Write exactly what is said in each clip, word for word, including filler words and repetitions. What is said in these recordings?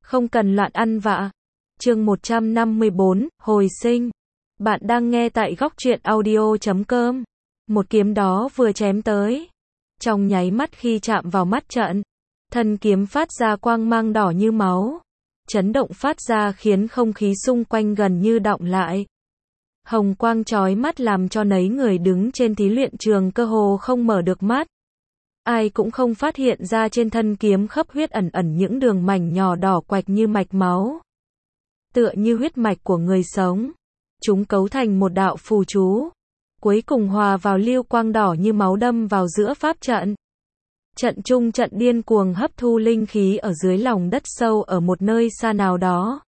Không cần loạn ăn vạ. Chương một trăm năm mươi bốn, hồi sinh. Bạn đang nghe tại góc truyện audio chấm com. Một kiếm đó vừa chém tới. Trong nháy mắt khi chạm vào mắt trận, thân kiếm phát ra quang mang đỏ như máu. Chấn động phát ra khiến không khí xung quanh gần như đọng lại. Hồng quang chói mắt làm cho nấy người đứng trên thí luyện trường cơ hồ không mở được mắt. Ai cũng không phát hiện ra trên thân kiếm khắp huyết ẩn ẩn những đường mảnh nhỏ đỏ quạch như mạch máu. Tựa như huyết mạch của người sống. Chúng cấu thành một đạo phù chú. Cuối cùng hòa vào lưu quang đỏ như máu đâm vào giữa pháp trận. Trận trung trận điên cuồng hấp thu linh khí ở dưới lòng đất sâu ở một nơi xa nào đó.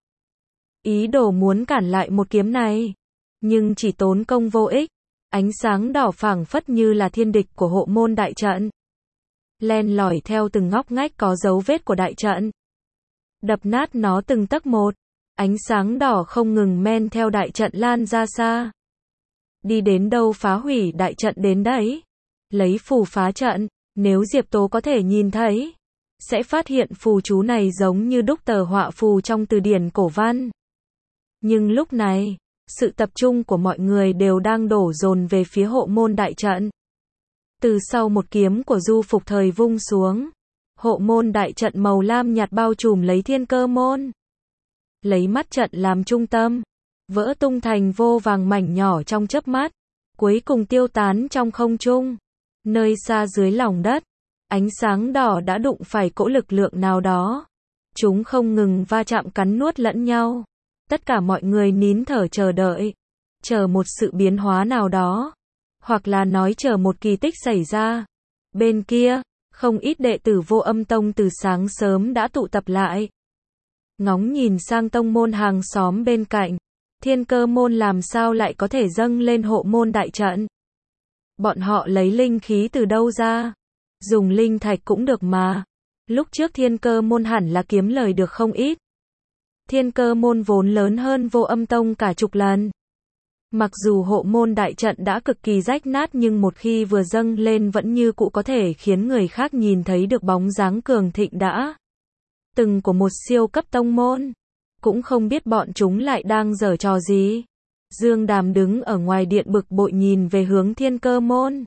Ý đồ muốn cản lại một kiếm này. Nhưng chỉ tốn công vô ích. Ánh sáng đỏ phảng phất như là thiên địch của hộ môn đại trận. Len lỏi theo từng ngóc ngách có dấu vết của đại trận. Đập nát nó từng tấc một. Ánh sáng đỏ không ngừng men theo đại trận lan ra xa. Đi đến đâu phá hủy đại trận đến đấy. Lấy phù phá trận, nếu Diệp Tố có thể nhìn thấy, sẽ phát hiện phù chú này giống như đúc tờ họa phù trong từ điển cổ văn. Nhưng lúc này, sự tập trung của mọi người đều đang đổ dồn về phía hộ môn đại trận. Từ sau một kiếm của Du Phục Thời vung xuống, hộ môn đại trận màu lam nhạt bao trùm lấy thiên cơ môn. Lấy mắt trận làm trung tâm, vỡ tung thành vô vàng mảnh nhỏ trong chớp mắt, cuối cùng tiêu tán trong không trung. Nơi xa dưới lòng đất, ánh sáng đỏ đã đụng phải cỗ lực lượng nào đó. Chúng không ngừng va chạm cắn nuốt lẫn nhau. Tất cả mọi người nín thở chờ đợi, chờ một sự biến hóa nào đó, hoặc là nói chờ một kỳ tích xảy ra. Bên kia, không ít đệ tử Vô Âm Tông từ sáng sớm đã tụ tập lại. Ngóng nhìn sang tông môn hàng xóm bên cạnh, Thiên Cơ môn làm sao lại có thể dâng lên hộ môn đại trận? Bọn họ lấy linh khí từ đâu ra? Dùng linh thạch cũng được mà. Lúc trước Thiên Cơ môn hẳn là kiếm lời được không ít. Thiên Cơ môn vốn lớn hơn Vô Âm Tông cả chục lần. Mặc dù hộ môn đại trận đã cực kỳ rách nát nhưng một khi vừa dâng lên vẫn như cũ có thể khiến người khác nhìn thấy được bóng dáng cường thịnh đã từng của một siêu cấp tông môn. Cũng không biết bọn chúng lại đang giở trò gì. Dương Đàm đứng ở ngoài điện bực bội nhìn về hướng Thiên Cơ môn.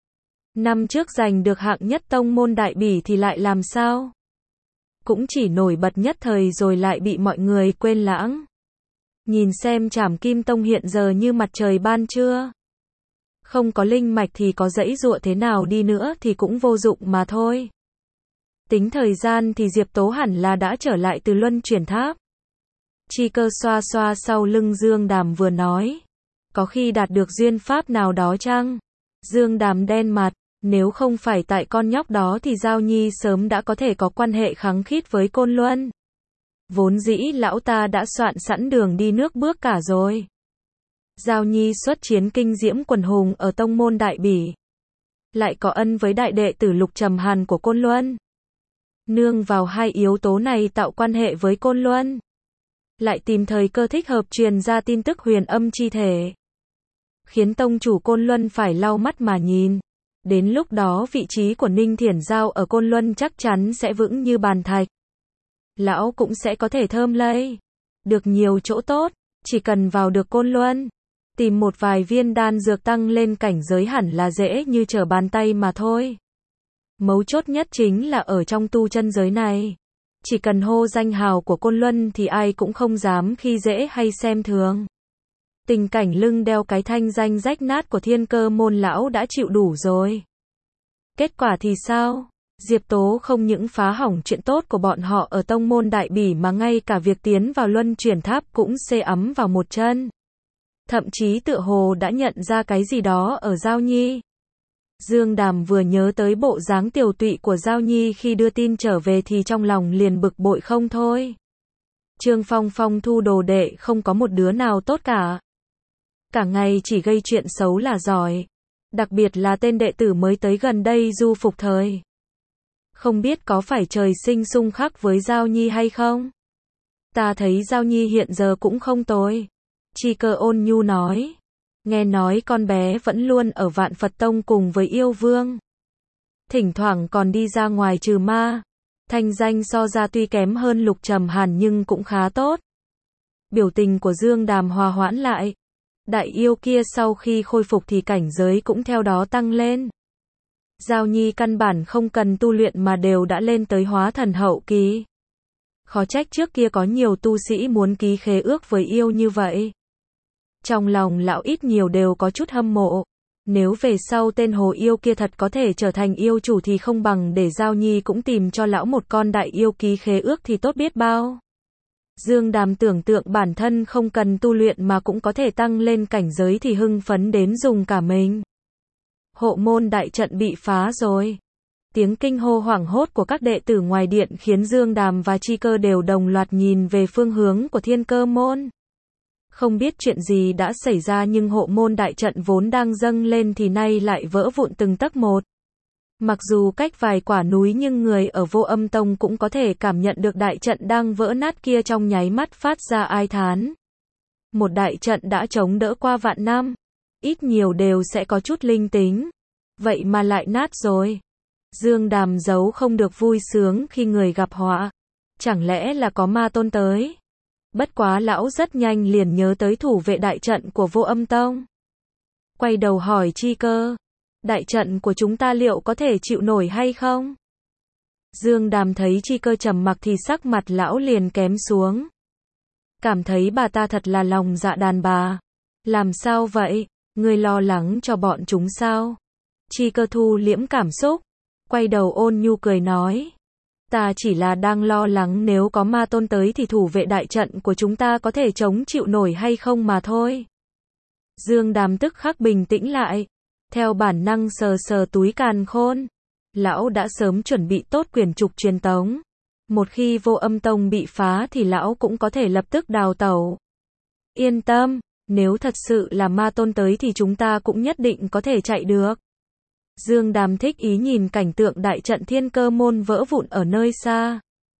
Năm trước giành được hạng nhất tông môn đại bỉ thì lại làm sao? Cũng chỉ nổi bật nhất thời rồi lại bị mọi người quên lãng. Nhìn xem Trảm Kim Tông hiện giờ như mặt trời ban trưa. Không có linh mạch thì có dãy dụa thế nào đi nữa thì cũng vô dụng mà thôi. Tính thời gian thì Diệp Tố hẳn là đã trở lại từ luân chuyển tháp. Chi Cơ xoa xoa sau lưng Dương Đàm vừa nói. Có khi đạt được duyên pháp nào đó chăng? Dương Đàm đen mặt. Nếu không phải tại con nhóc đó thì Giao Nhi sớm đã có thể có quan hệ khăng khít với Côn Luân. Vốn dĩ lão ta đã soạn sẵn đường đi nước bước cả rồi. Giao Nhi xuất chiến kinh diễm quần hùng ở tông môn đại bỉ. Lại có ân với đại đệ tử Lục Trầm Hàn của Côn Luân. Nương vào hai yếu tố này tạo quan hệ với Côn Luân. Lại tìm thời cơ thích hợp truyền ra tin tức huyền âm chi thể. Khiến tông chủ Côn Luân phải lau mắt mà nhìn. Đến lúc đó vị trí của Ninh Thiển Giao ở Côn Luân chắc chắn sẽ vững như bàn thạch. Lão cũng sẽ có thể thơm lây. Được nhiều chỗ tốt, chỉ cần vào được Côn Luân. Tìm một vài viên đan dược tăng lên cảnh giới hẳn là dễ như trở bàn tay mà thôi. Mấu chốt nhất chính là ở trong tu chân giới này. Chỉ cần hô danh hào của Côn Luân thì ai cũng không dám khi dễ hay xem thường. Tình cảnh lưng đeo cái thanh danh rách nát của Thiên Cơ môn lão đã chịu đủ rồi. Kết quả thì sao? Diệp Tố không những phá hỏng chuyện tốt của bọn họ ở tông môn đại bỉ mà ngay cả việc tiến vào luân chuyển tháp cũng xê ấm vào một chân. Thậm chí tựa hồ đã nhận ra cái gì đó ở Giao Nhi. Dương Đàm vừa nhớ tới bộ dáng tiều tụy của Giao Nhi khi đưa tin trở về thì trong lòng liền bực bội không thôi. Trương Phong Phong thu đồ đệ không có một đứa nào tốt cả. Cả ngày chỉ gây chuyện xấu là giỏi. Đặc biệt là tên đệ tử mới tới gần đây Du Phục Thời. Không biết có phải trời sinh xung khắc với Giao Nhi hay không? Ta thấy Giao Nhi hiện giờ cũng không tồi. Chi Cơ ôn nhu nói. Nghe nói con bé vẫn luôn ở Vạn Phật Tông cùng với yêu vương. Thỉnh thoảng còn đi ra ngoài trừ ma. Thanh danh so ra tuy kém hơn Lục Trầm Hàn nhưng cũng khá tốt. Biểu tình của Dương Đàm hòa hoãn lại. Đại yêu kia sau khi khôi phục thì cảnh giới cũng theo đó tăng lên. Giao Nhi căn bản không cần tu luyện mà đều đã lên tới hóa thần hậu kỳ. Khó trách trước kia có nhiều tu sĩ muốn ký khế ước với yêu như vậy. Trong lòng lão ít nhiều đều có chút hâm mộ. Nếu về sau tên hồ yêu kia thật có thể trở thành yêu chủ thì không bằng để Giao Nhi cũng tìm cho lão một con đại yêu ký khế ước thì tốt biết bao. Dương Đàm tưởng tượng bản thân không cần tu luyện mà cũng có thể tăng lên cảnh giới thì hưng phấn đến dùng cả mình. Hộ môn đại trận bị phá rồi. Tiếng kinh hô hoảng hốt của các đệ tử ngoài điện khiến Dương Đàm và Chi Cơ đều đồng loạt nhìn về phương hướng của Thiên Cơ môn. Không biết chuyện gì đã xảy ra nhưng hộ môn đại trận vốn đang dâng lên thì nay lại vỡ vụn từng tấc một. Mặc dù cách vài quả núi nhưng người ở Vô Âm Tông cũng có thể cảm nhận được đại trận đang vỡ nát kia trong nháy mắt phát ra ai thán. Một đại trận đã chống đỡ qua vạn năm, ít nhiều đều sẽ có chút linh tính. Vậy mà lại nát rồi. Dương Đàm giấu không được vui sướng khi người gặp họa. Chẳng lẽ là có ma tôn tới? Bất quá lão rất nhanh liền nhớ tới thủ vệ đại trận của Vô Âm Tông. Quay đầu hỏi Chi Cơ. Đại trận của chúng ta liệu có thể chịu nổi hay không? Dương Đàm thấy Chi Cơ trầm mặc thì sắc mặt lão liền kém xuống. Cảm thấy bà ta thật là lòng dạ đàn bà. Làm sao vậy? Ngươi lo lắng cho bọn chúng sao? Chi Cơ thu liễm cảm xúc. Quay đầu ôn nhu cười nói. Ta chỉ là đang lo lắng nếu có ma tôn tới thì thủ vệ đại trận của chúng ta có thể chống chịu nổi hay không mà thôi. Dương Đàm tức khắc bình tĩnh lại. Theo bản năng sờ sờ túi càn khôn. Lão đã sớm chuẩn bị tốt quyển trục truyền tống. Một khi Vô Âm Tông bị phá thì lão cũng có thể lập tức đào tẩu. Yên tâm, nếu thật sự là ma tôn tới thì chúng ta cũng nhất định có thể chạy được. Dương Đàm thích ý nhìn cảnh tượng đại trận Thiên Cơ môn vỡ vụn ở nơi xa.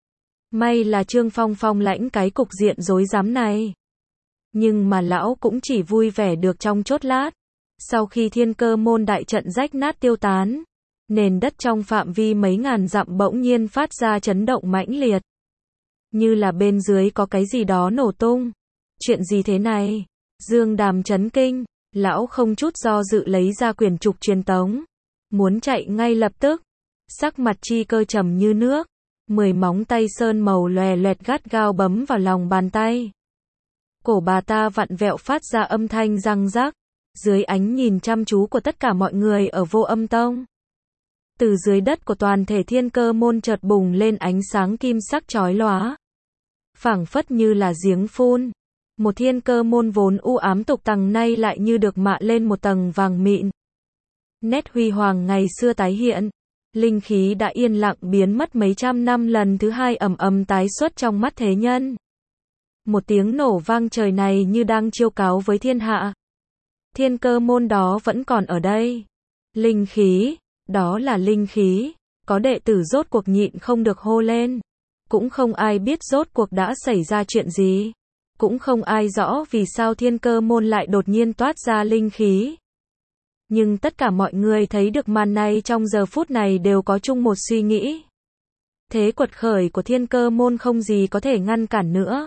May là Trương Phong Phong lãnh cái cục diện rối rắm này. Nhưng mà lão cũng chỉ vui vẻ được trong chốc lát. Sau khi Thiên Cơ môn đại trận rách nát tiêu tán, nền đất trong phạm vi mấy ngàn dặm bỗng nhiên phát ra chấn động mãnh liệt. Như là bên dưới có cái gì đó nổ tung. Chuyện gì thế này? Dương Đàm chấn kinh, lão không chút do dự lấy ra quyển trục truyền tống. Muốn chạy ngay lập tức. Sắc mặt Chi Cơ trầm như nước. Mười móng tay sơn màu lòe loẹt gắt gao bấm vào lòng bàn tay. Cổ bà ta vặn vẹo phát ra âm thanh răng rắc. Dưới ánh nhìn chăm chú của tất cả mọi người ở Vô Âm Tông. Từ dưới đất của toàn thể Thiên Cơ môn chợt bùng lên ánh sáng kim sắc chói lóa. Phảng phất như là giếng phun. Một Thiên Cơ môn vốn u ám tục tằng nay lại như được mạ lên một tầng vàng mịn. Nét huy hoàng ngày xưa tái hiện. Linh khí đã yên lặng biến mất mấy trăm năm lần thứ hai ầm ầm tái xuất trong mắt thế nhân. Một tiếng nổ vang trời này như đang chiêu cáo với thiên hạ. Thiên Cơ môn đó vẫn còn ở đây. Linh khí, đó là linh khí. Có đệ tử rốt cuộc nhịn không được hô lên. Cũng không ai biết rốt cuộc đã xảy ra chuyện gì. Cũng không ai rõ vì sao Thiên Cơ môn lại đột nhiên toát ra linh khí. Nhưng tất cả mọi người thấy được màn này trong giờ phút này đều có chung một suy nghĩ. Thế quật khởi của Thiên Cơ môn không gì có thể ngăn cản nữa.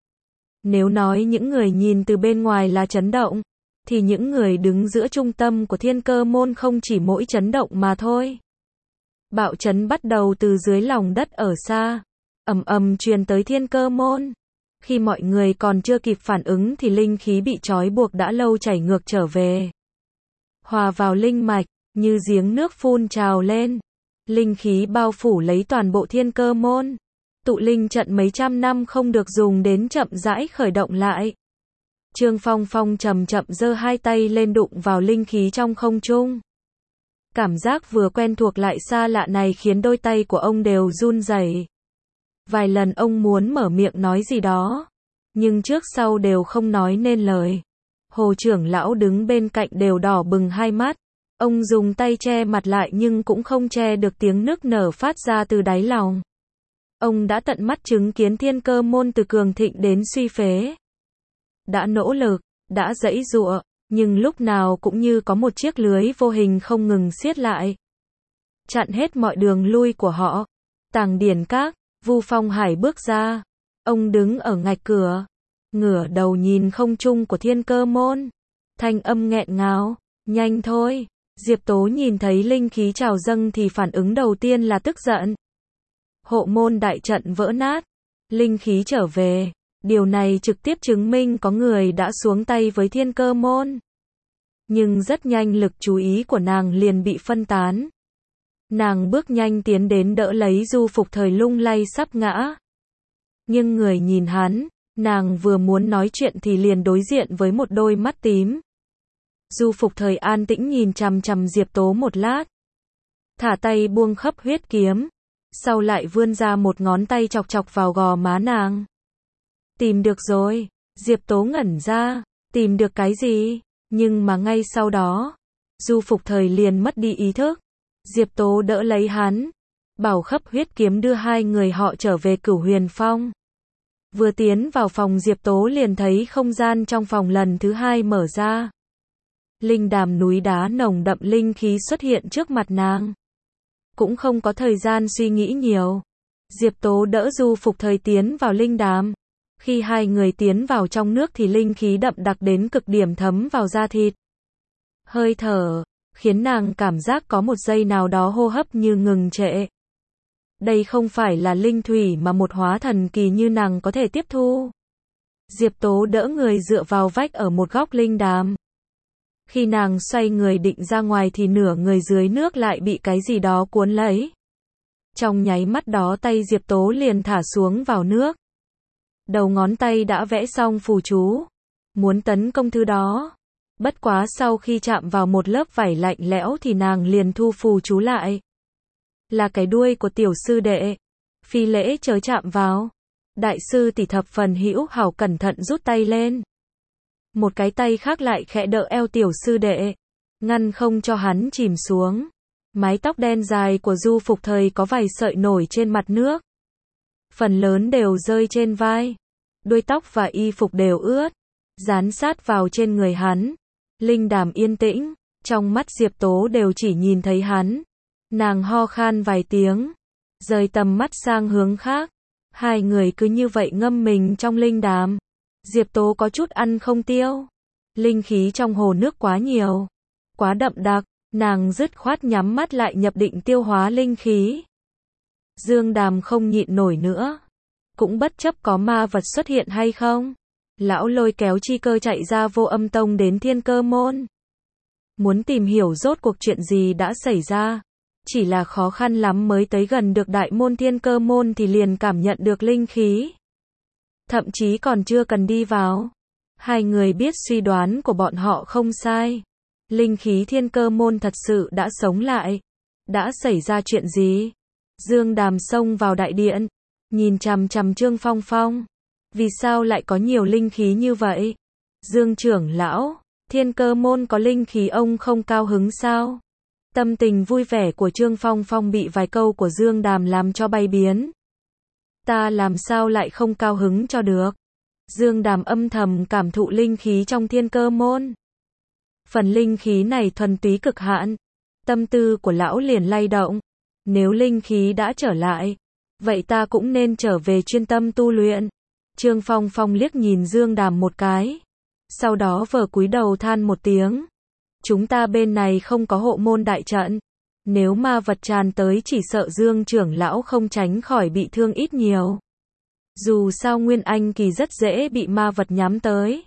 Nếu nói những người nhìn từ bên ngoài là chấn động, thì những người đứng giữa trung tâm của Thiên Cơ môn không chỉ mỗi chấn động mà thôi. Bạo chấn bắt đầu từ dưới lòng đất ở xa, ầm ầm truyền tới Thiên Cơ môn. Khi mọi người còn chưa kịp phản ứng thì linh khí bị trói buộc đã lâu chảy ngược trở về. Hòa vào linh mạch, như giếng nước phun trào lên. Linh khí bao phủ lấy toàn bộ Thiên Cơ môn. Tụ linh trận mấy trăm năm không được dùng đến chậm rãi khởi động lại. Trương Phong Phong chậm chậm giơ hai tay lên đụng vào linh khí trong không trung. Cảm giác vừa quen thuộc lại xa lạ này khiến đôi tay của ông đều run rẩy. Vài lần ông muốn mở miệng nói gì đó, nhưng trước sau đều không nói nên lời. Hồ trưởng lão đứng bên cạnh đều đỏ bừng hai mắt. Ông dùng tay che mặt lại nhưng cũng không che được tiếng nức nở phát ra từ đáy lòng. Ông đã tận mắt chứng kiến Thiên Cơ môn từ cường thịnh đến suy phế. Đã nỗ lực, đã giãy giụa, nhưng lúc nào cũng như có một chiếc lưới vô hình không ngừng siết lại. Chặn hết mọi đường lui của họ. Tàng Điển Các, Vu Phong Hải bước ra. Ông đứng ở ngạch cửa, ngửa đầu nhìn không trung của Thiên Cơ Môn. Thanh âm nghẹn ngào, nhanh thôi. Diệp Tố nhìn thấy linh khí trào dâng thì phản ứng đầu tiên là tức giận. Hộ môn đại trận vỡ nát, linh khí trở về. Điều này trực tiếp chứng minh có người đã xuống tay với Thiên Cơ Môn. Nhưng rất nhanh lực chú ý của nàng liền bị phân tán. Nàng bước nhanh tiến đến đỡ lấy Du Phục Thời lung lay sắp ngã. Nhưng người nhìn hắn, nàng vừa muốn nói chuyện thì liền đối diện với một đôi mắt tím. Du Phục Thời an tĩnh nhìn chằm chằm Diệp Tố một lát. Thả tay buông khấp huyết kiếm. Sau lại vươn ra một ngón tay chọc chọc vào gò má nàng. Tìm được rồi. Diệp Tố ngẩn ra. Tìm được cái gì? Nhưng mà ngay sau đó, Du Phục Thời liền mất đi ý thức. Diệp Tố đỡ lấy hắn. Bảo khấp huyết kiếm đưa hai người họ trở về Cửu Huyền Phong. Vừa tiến vào phòng Diệp Tố liền thấy không gian trong phòng lần thứ hai mở ra. Linh đàm núi đá nồng đậm linh khí xuất hiện trước mặt nàng. Cũng không có thời gian suy nghĩ nhiều. Diệp Tố đỡ Du Phục Thời tiến vào linh đàm. Khi hai người tiến vào trong nước thì linh khí đậm đặc đến cực điểm thấm vào da thịt. Hơi thở, khiến nàng cảm giác có một giây nào đó hô hấp như ngừng trệ. Đây không phải là linh thủy mà một hóa thần kỳ như nàng có thể tiếp thu. Diệp Tố đỡ người dựa vào vách ở một góc linh đàm. Khi nàng xoay người định ra ngoài thì nửa người dưới nước lại bị cái gì đó cuốn lấy. Trong nháy mắt đó tay Diệp Tố liền thả xuống vào nước. Đầu ngón tay đã vẽ xong phù chú. Muốn tấn công thứ đó. Bất quá sau khi chạm vào một lớp vảy lạnh lẽo thì nàng liền thu phù chú lại. Là cái đuôi của tiểu sư đệ. Phi lễ chớ chạm vào. Đại sư tỷ thập phần hữu hảo cẩn thận rút tay lên. Một cái tay khác lại khẽ đỡ eo tiểu sư đệ. Ngăn không cho hắn chìm xuống. Mái tóc đen dài của Du Phục Thời có vài sợi nổi trên mặt nước. Phần lớn đều rơi trên vai. Đuôi tóc và y phục đều ướt. Dán sát vào trên người hắn. Linh đàm yên tĩnh. Trong mắt Diệp Tố đều chỉ nhìn thấy hắn. Nàng ho khan vài tiếng. Rời tầm mắt sang hướng khác. Hai người cứ như vậy ngâm mình trong linh đàm. Diệp Tố có chút ăn không tiêu. Linh khí trong hồ nước quá nhiều. Quá đậm đặc. Nàng dứt khoát nhắm mắt lại nhập định tiêu hóa linh khí. Dương Đàm không nhịn nổi nữa. Cũng bất chấp có ma vật xuất hiện hay không. Lão lôi kéo Chi Cơ chạy ra Vô Âm Tông đến Thiên Cơ Môn. Muốn tìm hiểu rốt cuộc chuyện gì đã xảy ra. Chỉ là khó khăn lắm mới tới gần được đại môn Thiên Cơ Môn thì liền cảm nhận được linh khí. Thậm chí còn chưa cần đi vào. Hai người biết suy đoán của bọn họ không sai. Linh khí Thiên Cơ Môn thật sự đã sống lại. Đã xảy ra chuyện gì? Dương Đàm xông vào đại điện. Nhìn chằm chằm Trương Phong Phong. Vì sao lại có nhiều linh khí như vậy? Dương trưởng lão, Thiên Cơ Môn có linh khí ông không cao hứng sao? Tâm tình vui vẻ của Trương Phong Phong bị vài câu của Dương Đàm làm cho bay biến. Ta làm sao lại không cao hứng cho được? Dương Đàm âm thầm cảm thụ linh khí trong Thiên Cơ Môn. Phần linh khí này thuần túy cực hạn. Tâm tư của lão liền lay động. Nếu linh khí đã trở lại, vậy ta cũng nên trở về chuyên tâm tu luyện. Trương Phong Phong liếc nhìn Dương Đàm một cái. Sau đó vờ cúi đầu than một tiếng. Chúng ta bên này không có hộ môn đại trận. Nếu ma vật tràn tới chỉ sợ Dương trưởng lão không tránh khỏi bị thương ít nhiều. Dù sao Nguyên Anh kỳ rất dễ bị ma vật nhắm tới.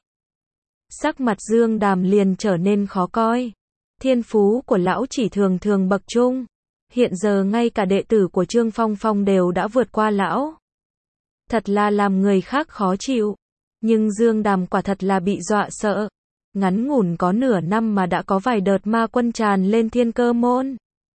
Sắc mặt Dương Đàm liền trở nên khó coi. Thiên phú của lão chỉ thường thường bậc trung. Hiện giờ ngay cả đệ tử của Trương Phong Phong đều đã vượt qua lão. Thật là làm người khác khó chịu. Nhưng Dương Đàm quả thật là bị dọa sợ. Ngắn ngủn có nửa năm mà đã có vài đợt ma quân tràn lên Thiên Cơ Môn.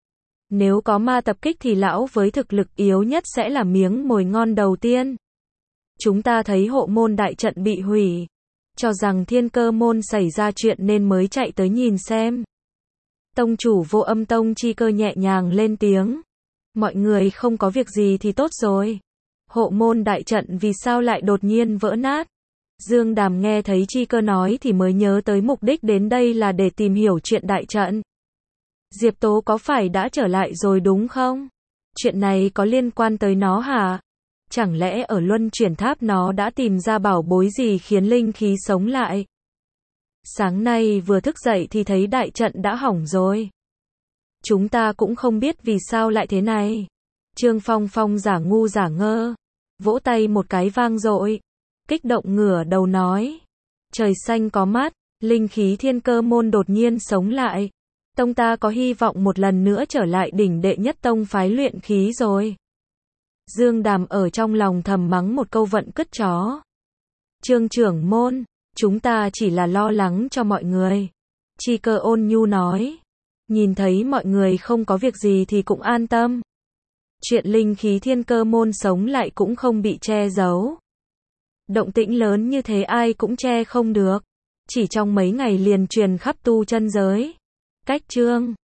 Nếu có ma tập kích thì lão với thực lực yếu nhất sẽ là miếng mồi ngon đầu tiên. Chúng ta thấy hộ môn đại trận bị hủy. Cho rằng Thiên Cơ Môn xảy ra chuyện nên mới chạy tới nhìn xem. Tông chủ Vô Âm Tông Chi Cơ nhẹ nhàng lên tiếng. Mọi người không có việc gì thì tốt rồi. Hộ môn đại trận vì sao lại đột nhiên vỡ nát? Dương Đàm nghe thấy Chi Cơ nói thì mới nhớ tới mục đích đến đây là để tìm hiểu chuyện đại trận. Diệp Tố có phải đã trở lại rồi đúng không? Chuyện này có liên quan tới nó hả? Chẳng lẽ ở luân chuyển tháp nó đã tìm ra bảo bối gì khiến linh khí sống lại? Sáng nay vừa thức dậy thì thấy đại trận đã hỏng rồi. Chúng ta cũng không biết vì sao lại thế này. Trương Phong Phong giả ngu giả ngơ, vỗ tay một cái vang dội, kích động ngửa đầu nói. Trời xanh có mắt, linh khí thiên cơ môn đột nhiên sống lại. Tông ta có hy vọng một lần nữa trở lại đỉnh đệ nhất tông phái luyện khí rồi. Dương Đàm ở trong lòng thầm mắng một câu vận cứt chó. Trương trưởng môn, chúng ta chỉ là lo lắng cho mọi người. Chi Cơ ôn nhu nói. Nhìn thấy mọi người không có việc gì thì cũng an tâm. Chuyện linh khí thiên cơ môn sống lại cũng không bị che giấu. Động tĩnh lớn như thế ai cũng che không được. Chỉ trong mấy ngày liền truyền khắp tu chân giới. Cách chương